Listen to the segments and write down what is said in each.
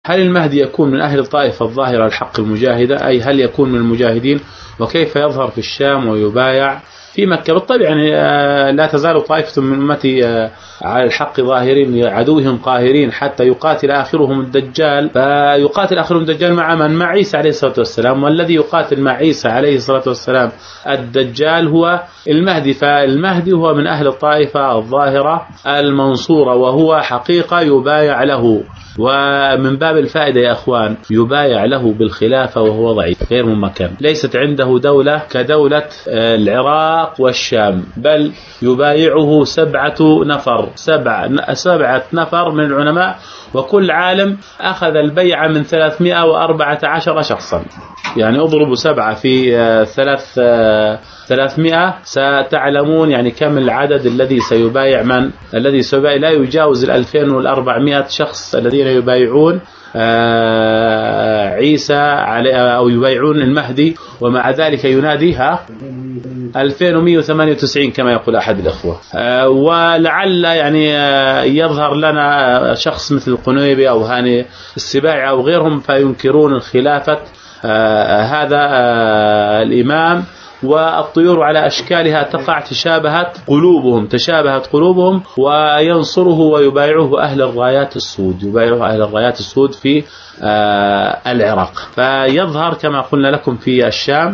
هل المهدي يكون من أهل الطائفة الظاهرة الحق المجاهدة، أي هل يكون من المجاهدين؟ وكيف يظهر في الشام ويبايع في مكة؟ بالطبع يعني لا تزال طائفة من أمتي على الحق ظاهرين لعدوهم قاهرين حتى يقاتل آخرهم الدجال. فيقاتل آخرهم الدجال مع من؟ مع عيسى عليه الصلاة والسلام، والذي يقاتل مع عيسى عليه الصلاة والسلام الدجال هو المهدي. فالمهدي هو من أهل الطائفة الظاهرة المنصورة، وهو حقيقة يبايع له. ومن باب الفائدة يا أخوان، يبايع له بالخلافة وهو ضعيف غير ممكن، ليست عنده دولة كدولة العراق والشام، بل يبايعه 7 نفر من العلماء، وكل عالم أخذ البيعة من 314 شخصا. يعني اضربوا 7 في 300 ستعلمون يعني كم العدد الذي سيبايع. من الذي سيبايع لا يجاوز 2400 شخص الذين يبايعون عيسى أو يبايعون المهدي، ومع ذلك يناديها 2198 كما يقول أحد الأخوة. ولعل يعني يظهر لنا شخص مثل القنيبي أو هاني السباعي أو غيرهم فينكرون الخلافة هذا الإمام، والطيور على أشكالها تقع تشابهت قلوبهم وينصره ويبايعه أهل الرايات السود في العراق. فيظهر كما قلنا لكم في الشام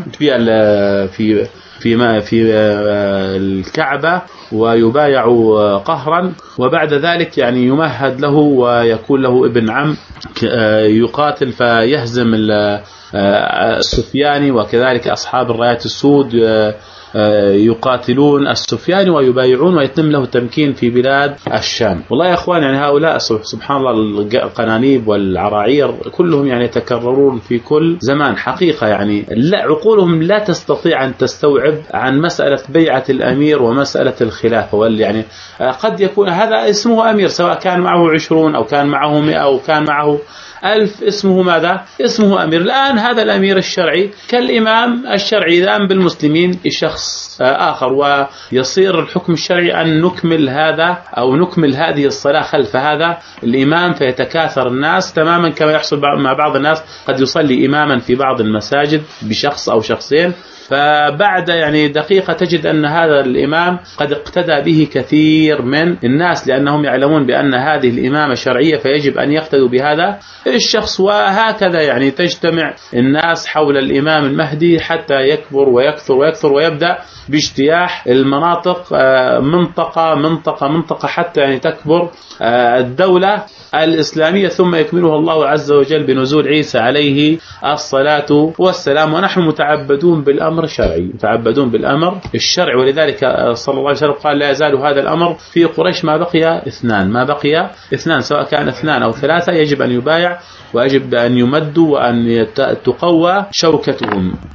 في الكعبة ويبايع قهرا، وبعد ذلك يعني يمهد له ويكون له ابن عم يقاتل فيهزم السفياني، وكذلك أصحاب الرايات السود يقاتلون السفياني ويبايعون ويتم له التمكين في بلاد الشام. والله يا أخوان يعني هؤلاء سبحان الله القنانيب والعراعير كلهم يعني يتكررون في كل زمان حقيقة. يعني لا عقولهم لا تستطيع أن تستوعب عن مسألة بيعة الأمير ومسألة الخلافة. يعني قد يكون هذا اسمه أمير سواء كان معه 20 أو كان معه 100 أو كان معه 1000، اسمه ماذا؟ اسمه أمير. الآن هذا الأمير الشرعي كالإمام الشرعي الآن بالمسلمين شخص آخر، ويصير الحكم الشرعي أن نكمل هذا أو نكمل هذه الصلاة خلف هذا الإمام، فيتكاثر الناس تماما كما يحصل مع بعض الناس، قد يصلي إماما في بعض المساجد بشخص أو شخصين، فبعد يعني دقيقة تجد أن هذا الإمام قد اقتدى به كثير من الناس، لأنهم يعلمون بأن هذه الإمامة شرعية فيجب أن يقتدوا بهذا الشخص. وهكذا يعني تجتمع الناس حول الإمام المهدي حتى يكبر ويكثر ويبدأ باجتياح المناطق منطقة حتى يعني تكبر الدولة الإسلامية، ثم يكملها الله عز وجل بنزول عيسى عليه الصلاة والسلام. ونحن متعبدون بالأمر الشرعي، ولذلك صلى الله عليه وسلم قال لا يزال هذا الأمر في قريش ما بقي اثنان سواء كان 2 أو 3 يجب أن يبايع ويجب أن يمدوا وأن تقوى شوكتهم.